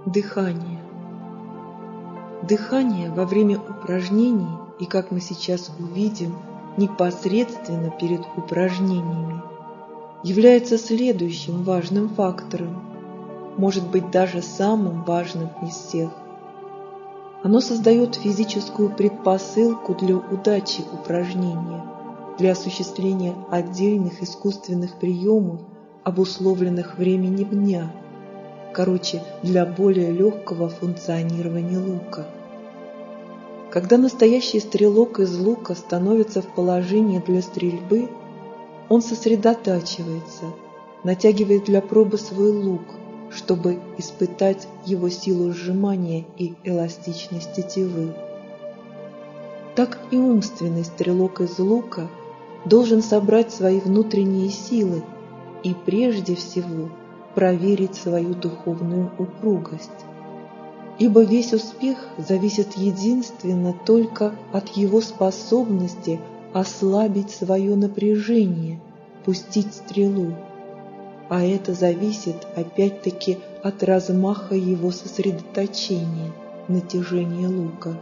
Дыхание. Дыхание во время упражнений и, как мы сейчас увидим, непосредственно перед упражнениями, является следующим важным фактором, может быть даже самым важным из всех. Оно создает физическую предпосылку для удачи упражнения, для осуществления отдельных искусственных приемов, обусловленных временем дня, короче, для более легкого функционирования лука. Когда настоящий стрелок из лука становится в положение для стрельбы, он сосредотачивается, натягивает для пробы свой лук, чтобы испытать его силу сжимания и эластичность тетивы. Так и умственный стрелок из лука должен собрать свои внутренние силы и прежде всего проверить свою духовную упругость. Ибо весь успех зависит единственно только от его способности ослабить свое напряжение, пустить стрелу. А это зависит опять-таки от размаха его сосредоточения, натяжения лука.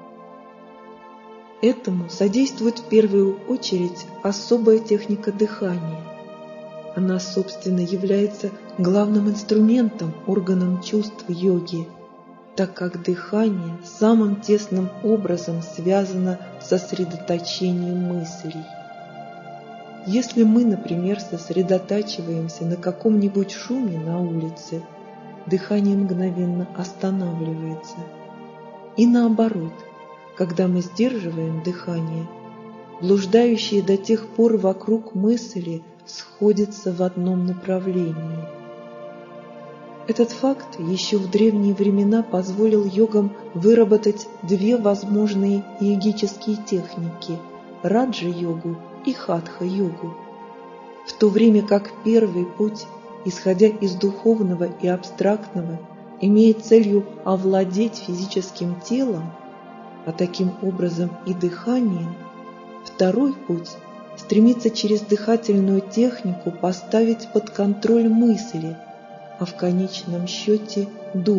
Этому содействует в первую очередь особая техника дыхания. Она, собственно, является главным инструментом, органом чувств йоги, так как дыхание самым тесным образом связано с сосредоточением мыслей. Если мы, например, сосредотачиваемся на каком-нибудь шуме на улице, дыхание мгновенно останавливается. И наоборот, когда мы сдерживаем дыхание, блуждающие до тех пор вокруг мысли сходятся в одном направлении. Этот факт еще в древние времена позволил йогам выработать две возможные йогические техники – раджа-йогу и хатха-йогу. В то время как первый путь, исходя из духовного и абстрактного, имеет целью овладеть физическим телом, а таким образом и дыханием, второй путь стремится через дыхательную технику поставить под контроль мысли, а в конечном счете дух.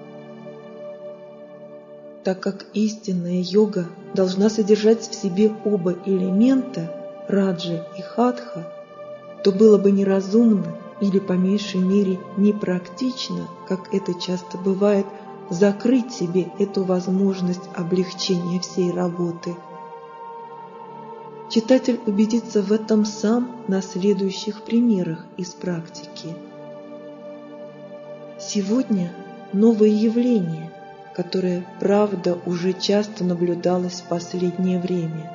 Так как истинная йога должна содержать в себе оба элемента, раджа и хатха, то было бы неразумно или по меньшей мере непрактично, как это часто бывает, закрыть себе эту возможность облегчения всей работы. Читатель убедится в этом сам на следующих примерах из практики. Сегодня новое явление, которое, правда, уже часто наблюдалось в последнее время.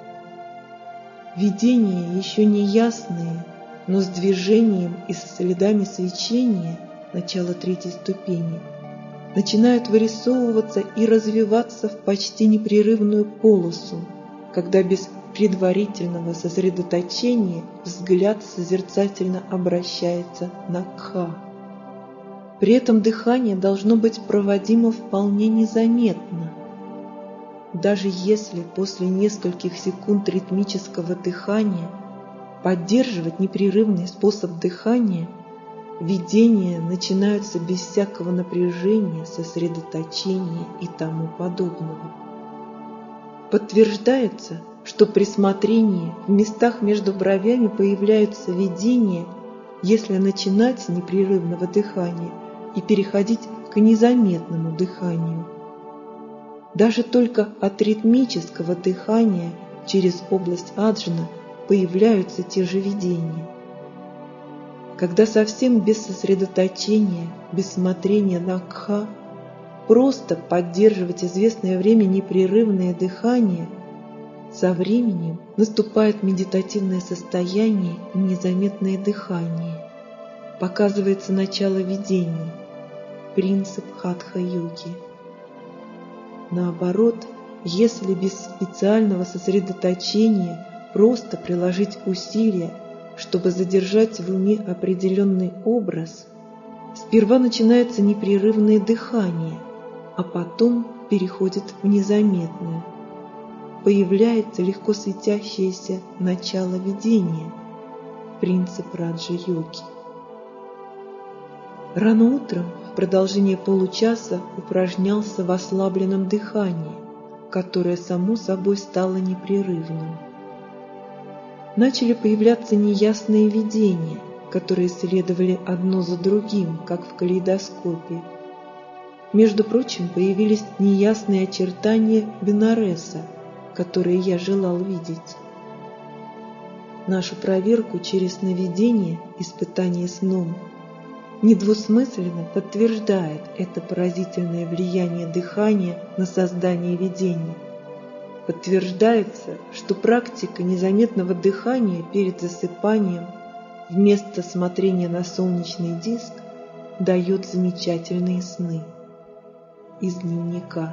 Видения еще не ясные, но с движением и со следами свечения, начала третьей ступени, начинают вырисовываться и развиваться в почти непрерывную полосу, когда без предварительного сосредоточения взгляд созерцательно обращается на кха. При этом дыхание должно быть проводимо вполне незаметно. Даже если после нескольких секунд ритмического дыхания поддерживать непрерывный способ дыхания, видения начинаются без всякого напряжения, сосредоточения и тому подобного. Подтверждается, что при смотрении в местах между бровями появляются видения, если начинать с непрерывного дыхания и переходить к незаметному дыханию. Даже только от ритмического дыхания через область аджна появляются те же видения. Когда совсем без сосредоточения, без смотрения на кха, просто поддерживать известное время непрерывное дыхание, со временем наступает медитативное состояние и незаметное дыхание. Показывается начало видения, принцип хатха-йоги. Наоборот, если без специального сосредоточения просто приложить усилия, чтобы задержать в уме определенный образ, сперва начинается непрерывное дыхание, а потом переходит в незаметное. Появляется легко светящееся начало видения, принцип раджа-йоги. Рано утром продолжение получаса упражнялся в ослабленном дыхании, которое само собой стало непрерывным. Начали появляться неясные видения, которые следовали одно за другим, как в калейдоскопе. Между прочим, появились неясные очертания Бенареса, которые я желал видеть. Нашу проверку через сновидение, испытание сном, недвусмысленно подтверждает это поразительное влияние дыхания на создание видений. Подтверждается, что практика незаметного дыхания перед засыпанием вместо смотрения на солнечный диск дает замечательные сны. Из дневника.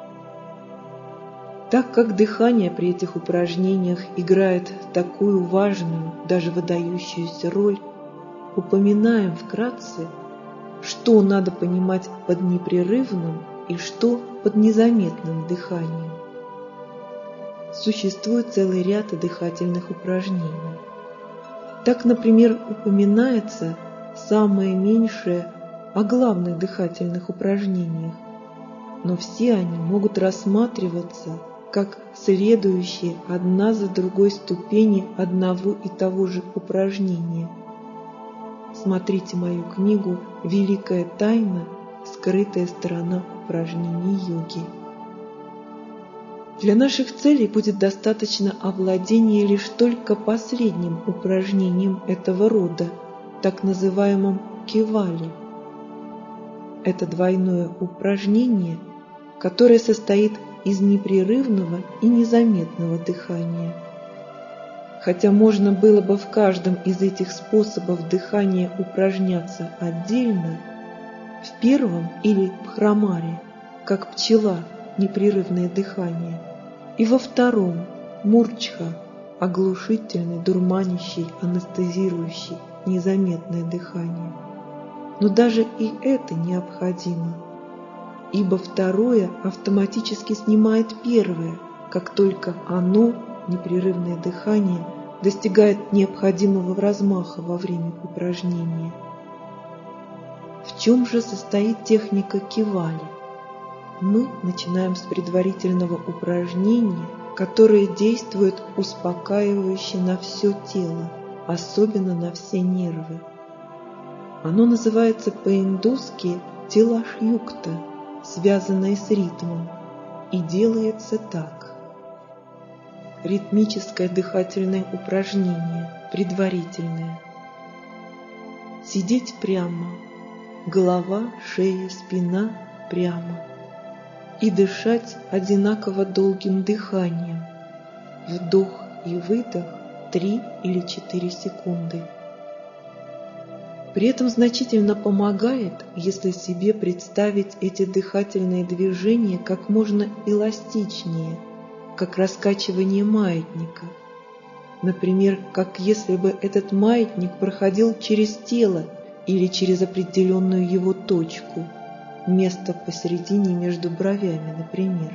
Так как дыхание при этих упражнениях играет такую важную, даже выдающуюся роль, упоминаем вкратце, что надо понимать под непрерывным и что под незаметным дыханием. Существует целый ряд дыхательных упражнений. Так, например, упоминается самое меньшее о главных дыхательных упражнениях, но все они могут рассматриваться как следующие одна за другой ступени одного и того же упражнения. Смотрите мою книгу «Великая тайна. Скрытая сторона упражнений йоги». Для наших целей будет достаточно овладения лишь только последним упражнением этого рода, так называемым кевали. Это двойное упражнение, которое состоит из непрерывного и незаметного дыхания. Хотя можно было бы в каждом из этих способов дыхания упражняться отдельно, в первом или бхрамаре, как пчела, непрерывное дыхание, и во втором мурчха, оглушительный, дурманящий, анестезирующий, незаметное дыхание. Но даже и это необходимо, ибо второе автоматически снимает первое, как только оно, непрерывное дыхание, достигает необходимого размаха во время упражнения. В чем же состоит техника кевали? Мы начинаем с предварительного упражнения, которое действует успокаивающе на все тело, особенно на все нервы. Оно называется по-индусски тилашюкта, связанное с ритмом, и делается так. Ритмическое дыхательное упражнение, предварительное. Сидеть прямо, голова, шея, спина прямо. И дышать одинаково долгим дыханием. Вдох и выдох 3 или 4 секунды. При этом значительно помогает, если себе представить эти дыхательные движения как можно эластичнее, как раскачивание маятника. Например, как если бы этот маятник проходил через тело или через определенную его точку, место посередине между бровями, например,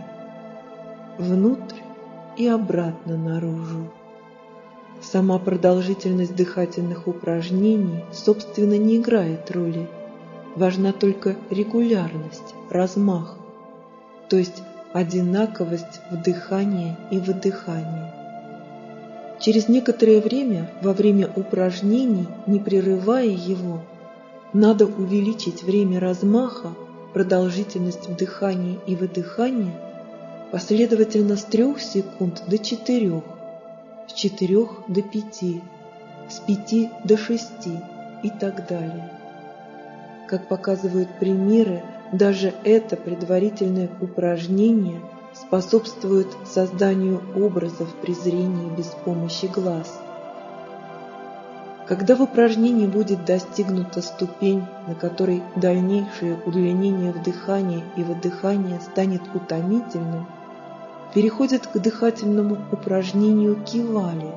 внутрь и обратно наружу. Сама продолжительность дыхательных упражнений, собственно, не играет роли. Важна только регулярность, размах, то есть одинаковость вдыхания и выдыхания. Через некоторое время, во время упражнений, не прерывая его, надо увеличить время размаха, продолжительность вдыхания и выдыхания последовательно с 3 секунд до 4, с 4 до 5, с 5 до 6 и так далее. Как показывают примеры, даже это предварительное упражнение способствует созданию образов при зрении без помощи глаз. Когда в упражнении будет достигнута ступень, на которой дальнейшее удлинение вдыхания и выдыхания станет утомительным, переходит к дыхательному упражнению кевали.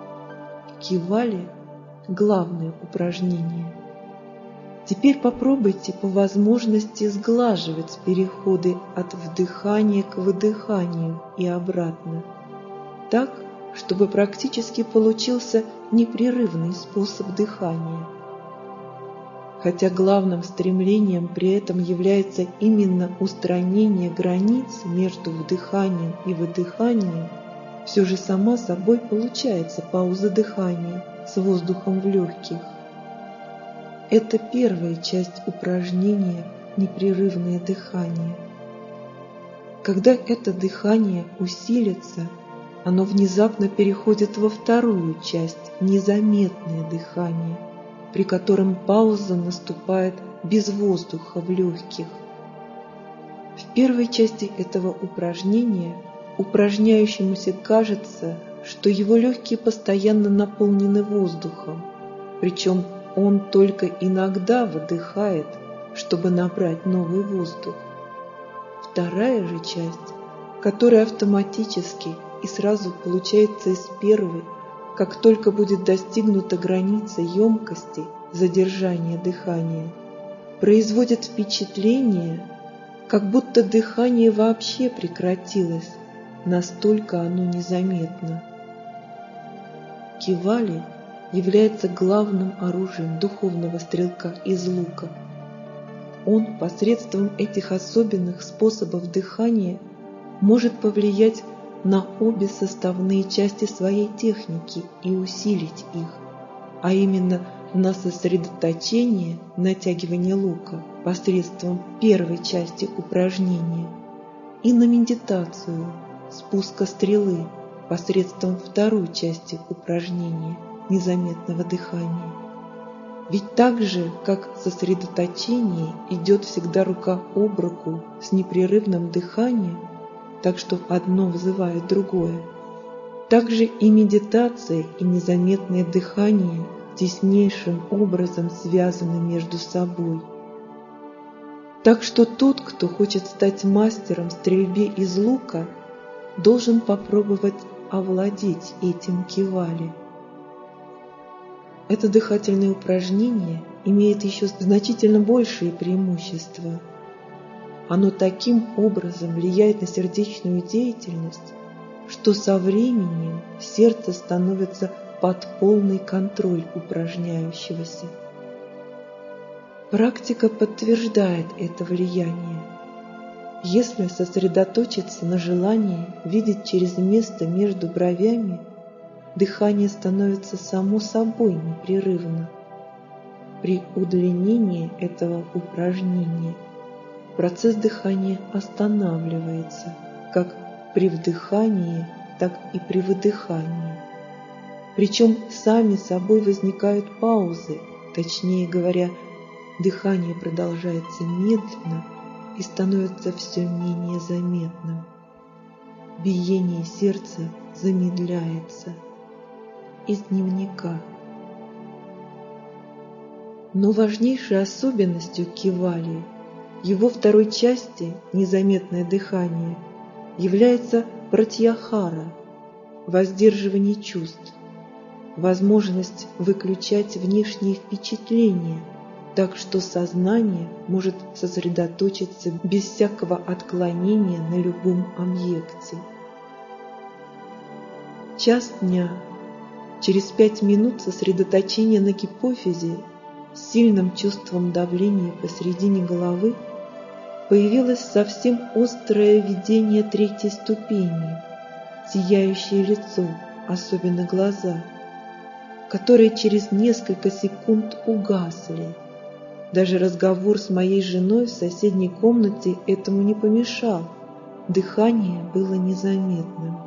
Кевали – главное упражнение. Теперь попробуйте по возможности сглаживать переходы от вдыхания к выдыханию и обратно, так, чтобы практически получился непрерывный способ дыхания. хотя главным стремлением при этом является именно устранение границ между вдыханием и выдыханием, все же сама собой получается пауза дыхания с воздухом в легких. Это первая часть упражнения «Непрерывное дыхание». Когда это дыхание усилится, оно внезапно переходит во вторую часть «Незаметное дыхание», при котором пауза наступает без воздуха в легких. В первой части этого упражнения упражняющемуся кажется, что его легкие постоянно наполнены воздухом, причем он только иногда выдыхает, чтобы набрать новый воздух. Вторая же часть, которая автоматически и сразу получается из первой, как только будет достигнута граница емкости задержания дыхания, производит впечатление, как будто дыхание вообще прекратилось, настолько оно незаметно. Кевали является главным оружием духовного стрелка из лука. Он посредством этих особенных способов дыхания может повлиять на обе составные части своей техники и усилить их, а именно на сосредоточение натягивания лука посредством первой части упражнения и на медитацию спуска стрелы посредством второй части упражнения незаметного дыхания. Ведь так же, как сосредоточение идет всегда рука об руку с непрерывным дыханием, так что одно вызывает другое, так же и медитация и незаметное дыхание теснейшим образом связаны между собой. Так что тот, кто хочет стать мастером в стрельбе из лука, должен попробовать овладеть этим кевали. Это дыхательное упражнение имеет еще значительно большие преимущества. Оно таким образом влияет на сердечную деятельность, что со временем сердце становится под полный контроль упражняющегося. Практика подтверждает это влияние. Если сосредоточиться на желании видеть через место между бровями, дыхание становится само собой непрерывно. При удлинении этого упражнения процесс дыхания останавливается, как при вдыхании, так и при выдыхании. Причем сами собой возникают паузы, точнее говоря, дыхание продолжается медленно и становится все менее заметным. Биение сердца замедляется. Из дневника. Но важнейшей особенностью кевали, его второй части, незаметное дыхание, является пратьяхара, воздерживание чувств, возможность выключать внешние впечатления, так что сознание может сосредоточиться без всякого отклонения на любом объекте. Час дня. Через 5 минут сосредоточения на гипофизе с сильным чувством давления посередине головы появилось совсем острое видение третьей ступени, сияющее лицо, особенно глаза, которые через несколько секунд угасли. Даже разговор с моей женой в соседней комнате этому не помешал, дыхание было незаметным.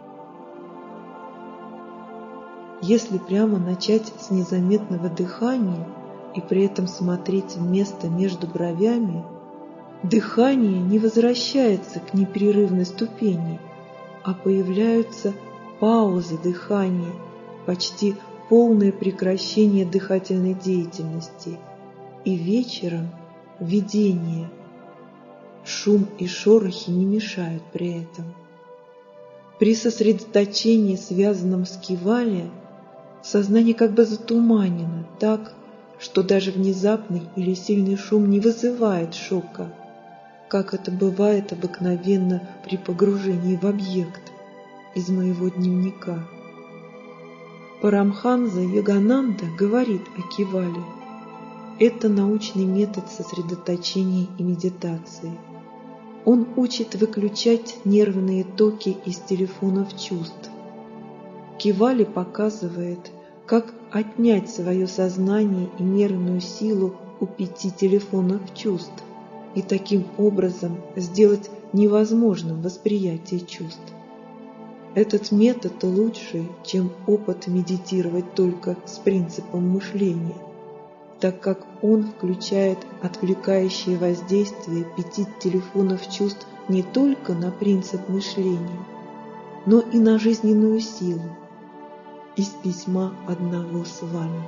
Если прямо начать с незаметного дыхания и при этом смотреть в место между бровями, дыхание не возвращается к непрерывной ступени, а появляются паузы дыхания, почти полное прекращение дыхательной деятельности, и вечером видение. Шум и шорохи не мешают при этом. При сосредоточении, связанном с кевали, сознание как бы затуманено так, что даже внезапный или сильный шум не вызывает шока, как это бывает обыкновенно при погружении в объект из моего дневника. Парамханса Йогананда говорит о кевали. Это научный метод сосредоточения и медитации. Он учит выключать нервные токи из телефонов чувств. Кивали показывает, как отнять свое сознание и нервную силу у 5 телефонов чувств и таким образом сделать невозможным восприятие чувств. Этот метод лучше, чем опыт медитировать только с принципом мышления, так как он включает отвлекающее воздействие 5 телефонов чувств не только на принцип мышления, но и на жизненную силу. Из письма одного с вами.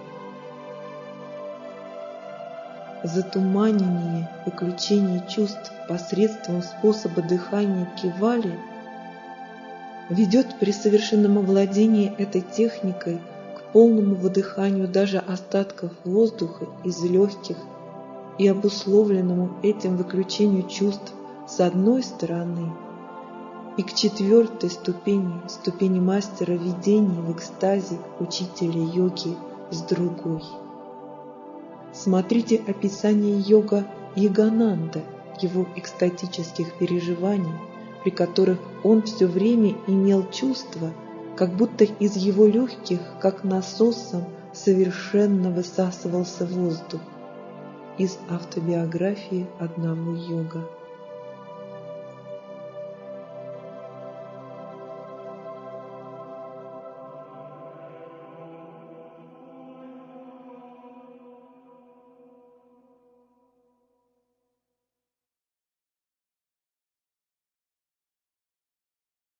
Затуманение, выключение чувств посредством способа дыхания кивали ведет при совершенном овладении этой техникой к полному выдыханию даже остатков воздуха из легких и обусловленному этим выключению чувств с одной стороны, и к 4-й ступени мастера видения в экстазе учителя йоги с другой. Смотрите описание йога Йогананда, его экстатических переживаний, при которых он все время имел чувство, как будто из его легких, как насосом, совершенно высасывался воздух. Из автобиографии одного йога.